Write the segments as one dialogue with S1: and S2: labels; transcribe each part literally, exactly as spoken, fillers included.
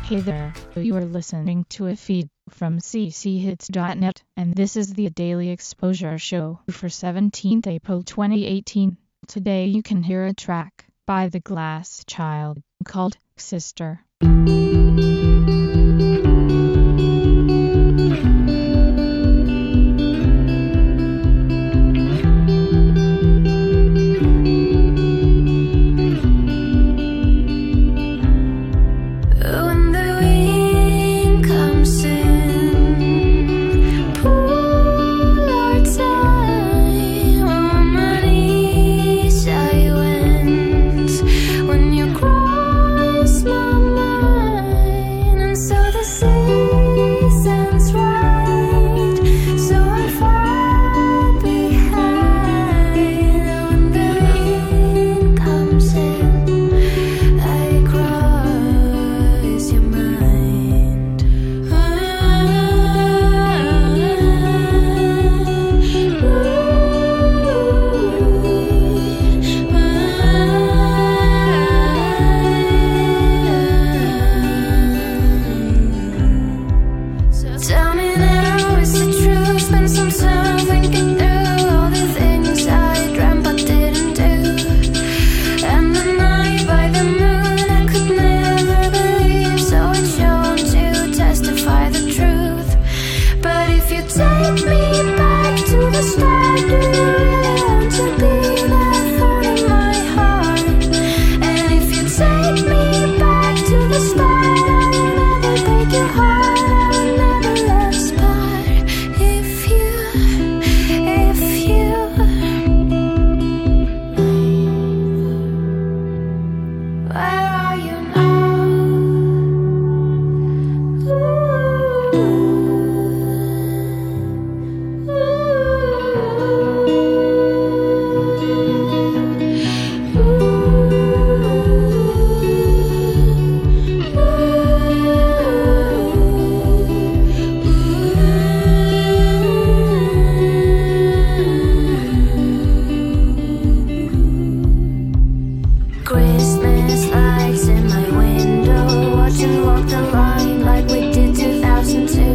S1: Hey there, you are listening to a feed from c c hits dot net, and this is the Daily Exposure Show for seventeenth April twenty eighteen. Today you can hear a track by The Glass Child called Sister.
S2: Christmas lights in my window, watching walk the line like we did two thousand two.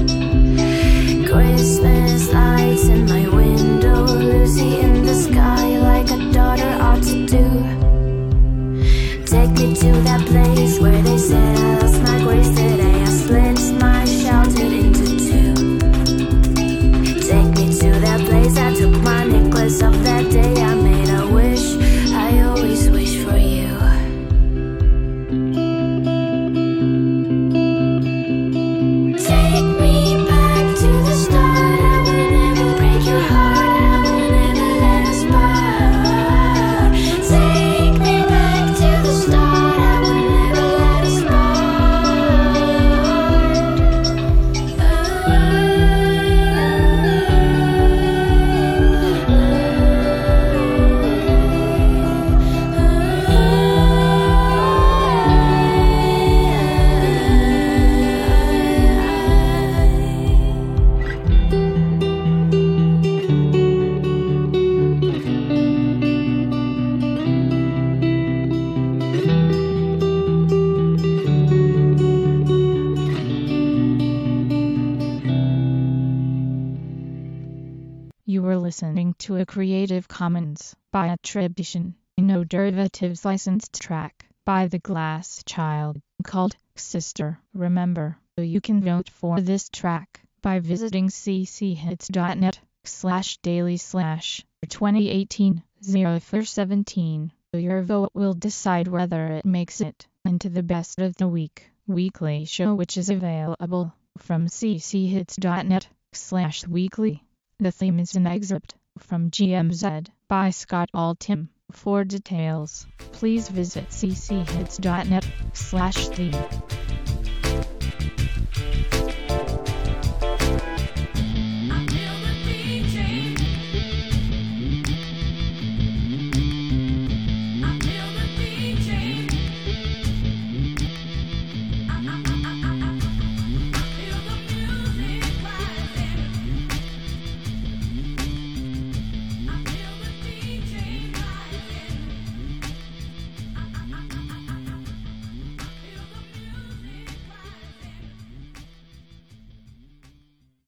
S2: Christmas lights in my window, Lucy in the sky like a daughter ought to do. Take me to that place where they said I lost my grace today. I split my shelter into two. Take me to that place, I took my necklace off that day. I made a wish, I always wish for you. Take me back to the start. I will never break your heart. I will never let us part. Take me back to the start. I will never let us
S1: You were listening to a Creative Commons by attribution, no derivatives licensed track by The Glass Child called Sister. Remember, you can vote for this track by visiting c c hits dot net slash daily slash twenty eighteen oh four seventeen. Your vote will decide whether it makes it into the best of the week weekly show, which is available from c c hits dot net slash weekly. The theme is an excerpt from G M Z by Scott Altham. For details, please visit c c hits dot net slash theme.